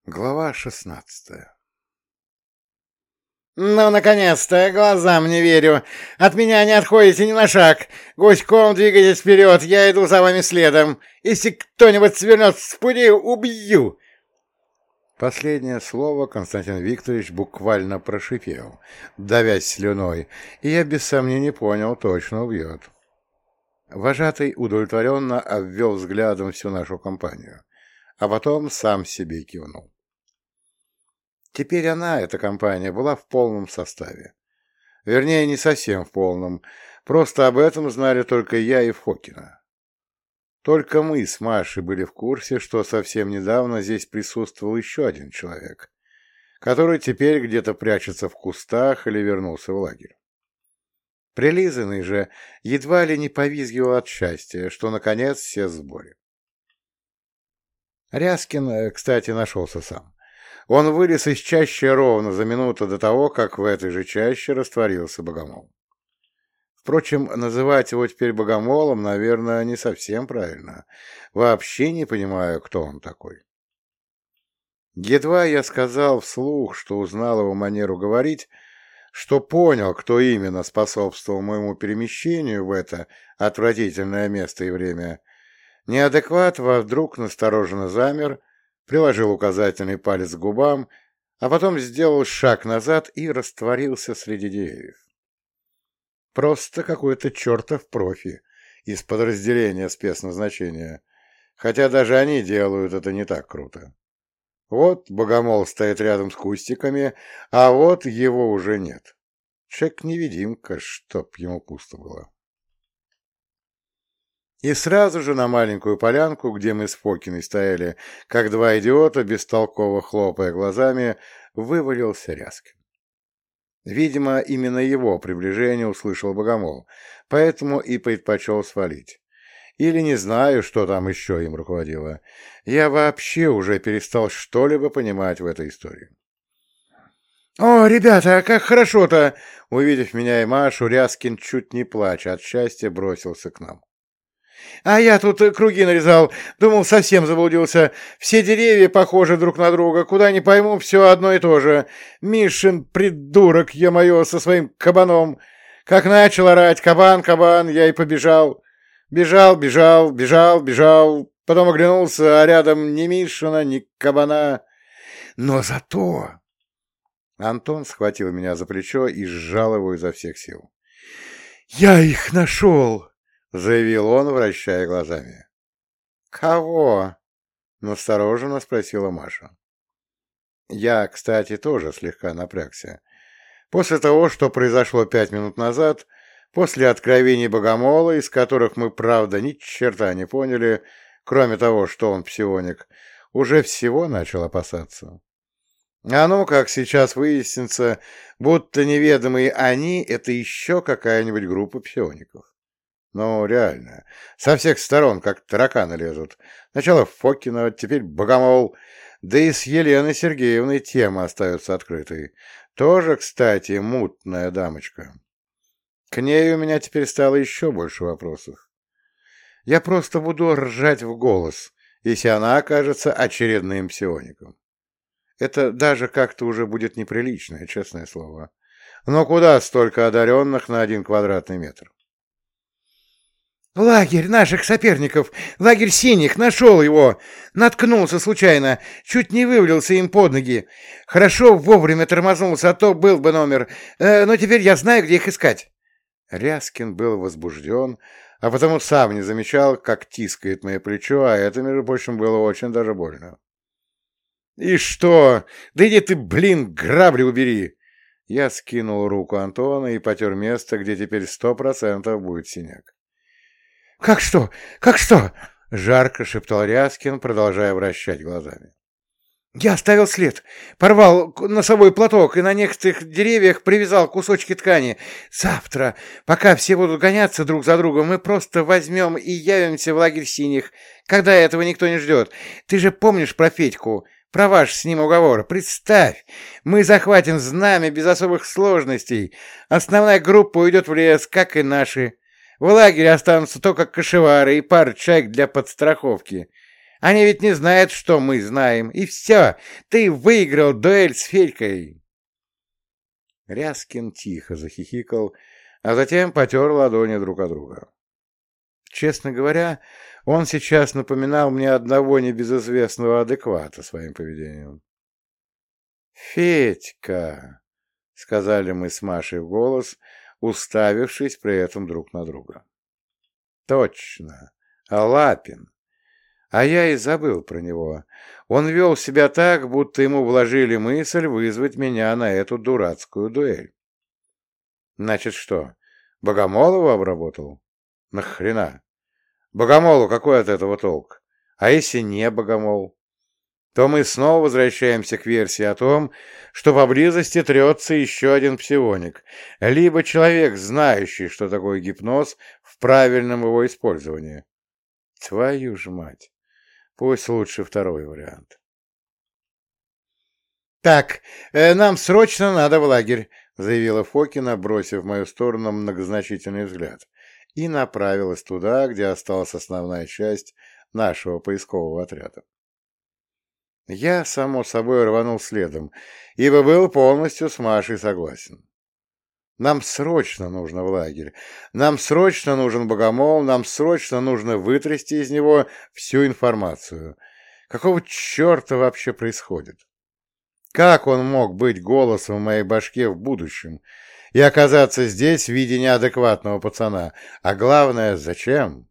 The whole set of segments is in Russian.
Глава 16. «Ну, наконец-то! Глазам не верю! От меня не отходите ни на шаг! Гуськом двигайтесь вперед, я иду за вами следом! Если кто-нибудь свернет с пути, убью!» Последнее слово Константин Викторович буквально прошипел, давясь слюной, и я без сомнений понял, точно убьет. Вожатый удовлетворенно обвел взглядом всю нашу компанию, а потом сам себе кивнул. Теперь она, эта компания, была в полном составе. Вернее, не совсем в полном, просто об этом знали только я и Фокина. Только мы с Машей были в курсе, что совсем недавно здесь присутствовал еще один человек, который теперь где-то прячется в кустах или вернулся в лагерь. Прилизанный же едва ли не повизгивал от счастья, что, наконец, все в сборе. Ряскин, кстати, нашелся сам. Он вылез из чащи ровно за минуту до того, как в этой же чаще растворился богомол. Впрочем, называть его теперь богомолом, наверное, не совсем правильно. Вообще не понимаю, кто он такой. Едва я сказал вслух, что узнал его манеру говорить, что понял, кто именно способствовал моему перемещению в это отвратительное место и время, неадекват вдруг настороженно замер, приложил указательный палец к губам, а потом сделал шаг назад и растворился среди деревьев. Просто какой-то чертов профи из подразделения спецназначения, хотя даже они делают это не так круто. Вот богомол стоит рядом с кустиками, а вот его уже нет. Человек-невидимка, чтоб ему пусто было. И сразу же на маленькую полянку, где мы с Фокиной стояли, как два идиота, бестолково хлопая глазами, вывалился Ряскин. Видимо, именно его приближение услышал богомол, поэтому и предпочел свалить. Или не знаю, что там еще им руководило. Я вообще уже перестал что-либо понимать в этой истории. «О, ребята, как хорошо-то!» Увидев меня и Машу, Ряскин, чуть не плача от счастья, бросился к нам. «А я тут круги нарезал, думал, совсем заблудился. Все деревья похожи друг на друга, куда ни пойму, все одно и то же. Мишин, придурок, ё-моё, со своим кабаном. Как начал орать: кабан, кабан, я и побежал. Бежал, потом оглянулся, а рядом ни Мишина, ни кабана. Но зато...» Антон схватил меня за плечо и сжал его изо всех сил. «Я их нашел!» — заявил он, вращая глазами. «Кого?» — настороженно спросила Маша. Я, кстати, тоже слегка напрягся. После того, что произошло 5 минут назад, после откровений богомола, из которых мы, правда, ни черта не поняли, кроме того, что он псионик, уже всего начал опасаться. А ну, как сейчас выяснится, будто неведомые они — это еще какая-нибудь группа псиоников. Ну, реально, со всех сторон, как тараканы лезут. Сначала Фокина, теперь богомол, да и с Еленой Сергеевной тема остается открытой. Тоже, кстати, мутная дамочка. К ней у меня теперь стало еще больше вопросов. Я просто буду ржать в голос, если она окажется очередным псиоником. Это даже как-то уже будет неприлично, честное слово. Но куда столько одаренных на 1 квадратный метр? «Лагерь наших соперников! Лагерь синих! Нашел его! Наткнулся случайно! Чуть не вывалился им под ноги! Хорошо вовремя тормознулся, а то был бы номер! Но теперь я знаю, где их искать!» Ряскин был возбужден, а потому сам не замечал, как тискает мое плечо, а это, между прочим, было очень даже больно. «И что? Да иди ты, блин, грабли убери!» Я скинул руку Антона и потер место, где теперь 100% будет синяк. «Как что? Как что?» — жарко шептал Ряскин, продолжая вращать глазами. «Я оставил след, порвал носовой платок и на некоторых деревьях привязал кусочки ткани. Завтра, пока все будут гоняться друг за другом, мы просто возьмем и явимся в лагерь синих, когда этого никто не ждет. Ты же помнишь про Федьку, про ваш с ним уговор? Представь, мы захватим знамя без особых сложностей. Основная группа уйдет в лес, как и наши. В лагере останутся только кошевары и пара человек для подстраховки. Они ведь не знают, что мы знаем. И все, ты выиграл дуэль с Федькой. Ряскин тихо захихикал, а затем потер ладони друг от друга. Честно говоря, он сейчас напоминал мне одного небезызвестного адеквата своим поведением. «Федька!» — сказали мы с Машей в голос, уставившись при этом друг на друга. «Точно! Лапин! А я и забыл про него. Он вел себя так, будто ему вложили мысль вызвать меня на эту дурацкую дуэль. Значит что, Богомолова обработал? Нахрена? Богомолу какой от этого толк? А если не Богомол? То мы снова возвращаемся к версии о том, что поблизости трется еще один псионик, либо человек, знающий, что такое гипноз в правильном его использовании. Твою ж мать! Пусть лучше второй вариант. «Так, нам срочно надо в лагерь», — заявила Фокина, бросив в мою сторону многозначительный взгляд, и направилась туда, где осталась основная часть нашего поискового отряда. Я, само собой, рванул следом, ибо был полностью с Машей согласен. Нам срочно нужно в лагерь, нам срочно нужен Богомол, нам срочно нужно вытрясти из него всю информацию. Какого черта вообще происходит? Как он мог быть голосом в моей башке в будущем и оказаться здесь в виде неадекватного пацана? А главное, зачем?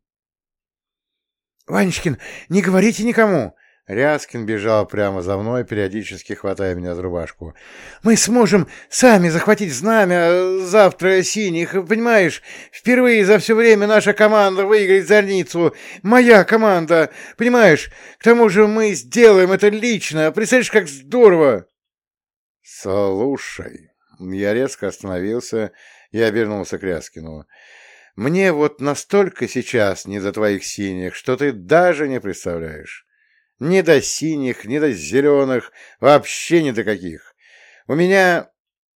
«Ванечкин, не говорите никому!» Ряскин бежал прямо за мной, периодически хватая меня за рубашку. «Мы сможем сами захватить знамя завтра синих, понимаешь? Впервые за все время наша команда выиграет Зорницу. Моя команда, понимаешь? К тому же мы сделаем это лично. Представляешь, как здорово!» «Слушай...» Я резко остановился и обернулся к Ряскину. «Мне вот настолько сейчас не до твоих синих, что ты даже не представляешь. Ни до синих, ни до зеленых, вообще ни до каких. У меня...»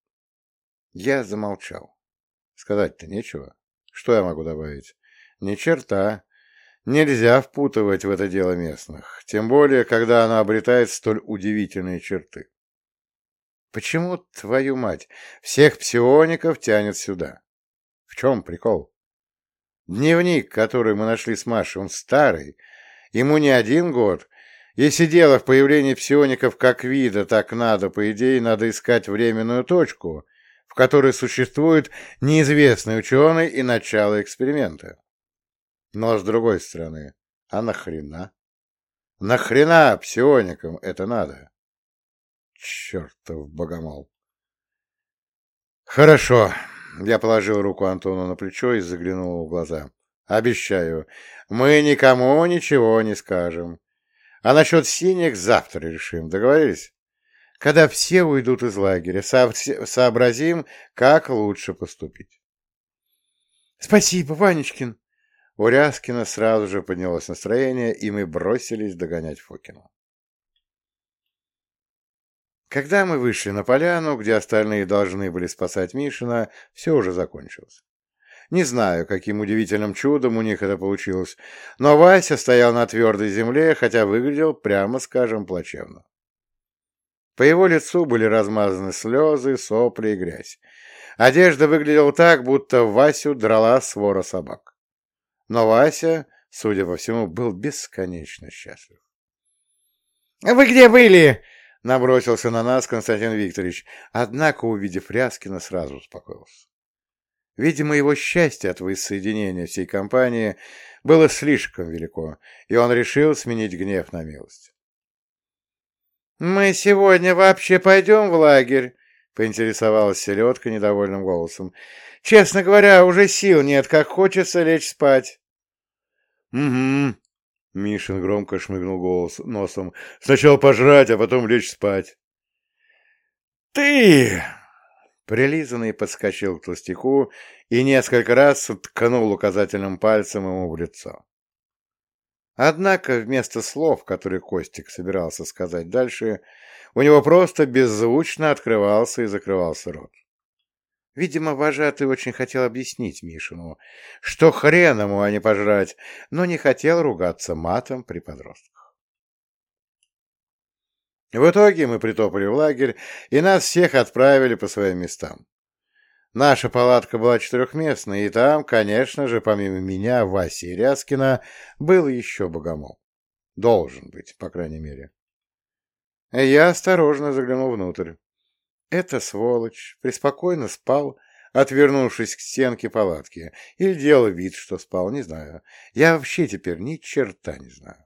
Я замолчал. Сказать-то нечего. Что я могу добавить? Ни черта. Нельзя впутывать в это дело местных, тем более, когда оно обретает столь удивительные черты. Почему, твою мать, всех псиоников тянет сюда? В чем прикол? Дневник, который мы нашли с Машей, он старый, ему не 1 год. Если дело в появлении псиоников как вида, так надо, по идее, надо искать временную точку, в которой существует неизвестный ученый и начало эксперимента. Но, с другой стороны, а нахрена? Нахрена псионикам это надо? Чертов богомол. Хорошо. Я положил руку Антону на плечо и заглянул в глаза. Обещаю, мы никому ничего не скажем. А насчет синих завтра решим. Договорились? Когда все уйдут из лагеря, сообразим, как лучше поступить. Спасибо, Ванечкин. У Ряскина сразу же поднялось настроение, и мы бросились догонять Фокину. Когда мы вышли на поляну, где остальные должны были спасать Мишина, все уже закончилось. Не знаю, каким удивительным чудом у них это получилось, но Вася стоял на твердой земле, хотя выглядел, прямо скажем, плачевно. По его лицу были размазаны слезы, сопли и грязь. Одежда выглядела так, будто Васю драла свора собак. Но Вася, судя по всему, был бесконечно счастлив. «Вы где были?» — набросился на нас Константин Викторович, однако, увидев Ряскина, сразу успокоился. Видимо, его счастье от воссоединения всей компании было слишком велико, и он решил сменить гнев на милость. «Мы сегодня вообще пойдем в лагерь?» — поинтересовалась селедка недовольным голосом. «Честно говоря, уже сил нет, как хочется лечь спать». «Угу», — Мишин громко шмыгнул носом. «Сначала пожрать, а потом лечь спать». «Ты!» Прилизанный подскочил к толстяку и несколько раз ткнул указательным пальцем ему в лицо. Однако вместо слов, которые Костик собирался сказать дальше, у него просто беззвучно открывался и закрывался рот. Видимо, вожатый очень хотел объяснить Мишину, что хрен ему, а не пожрать, но не хотел ругаться матом при подростках. В итоге мы притопали в лагерь, и нас всех отправили по своим местам. Наша палатка была четырехместной, и там, конечно же, помимо меня, Васи и Ряскина, был еще богомол. Должен быть, по крайней мере. Я осторожно заглянул внутрь. Эта сволочь преспокойно спал, отвернувшись к стенке палатки, или делал вид, что спал, не знаю. Я вообще теперь ни черта не знаю.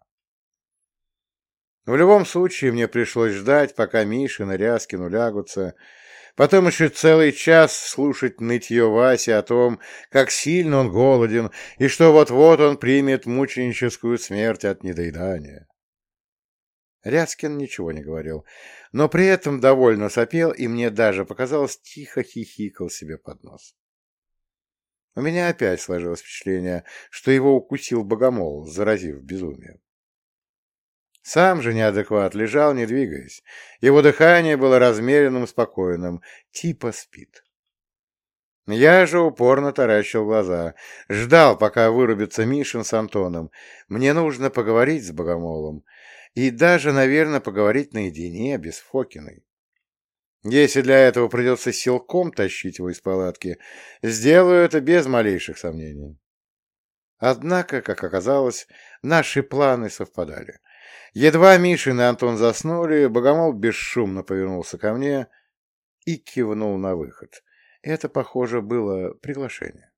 В любом случае, мне пришлось ждать, пока Мишин и Ряскин улягутся, потом еще целый час слушать нытье Васи о том, как сильно он голоден, и что вот-вот он примет мученическую смерть от недоедания. Ряскин ничего не говорил, но при этом довольно сопел, и мне даже показалось, тихо хихикал себе под нос. У меня опять сложилось впечатление, что его укусил богомол, заразив безумием. Сам же неадекват лежал, не двигаясь. Его дыхание было размеренным и спокойным, типа спит. Я же упорно таращил глаза, ждал, пока вырубится Мишин с Антоном. Мне нужно поговорить с богомолом. И даже, наверное, поговорить наедине, без Фокиной. Если для этого придется силком тащить его из палатки, сделаю это без малейших сомнений. Однако, как оказалось, наши планы совпадали. Едва Мишин и Антон заснули, богомол бесшумно повернулся ко мне и кивнул на выход. Это, похоже, было приглашение.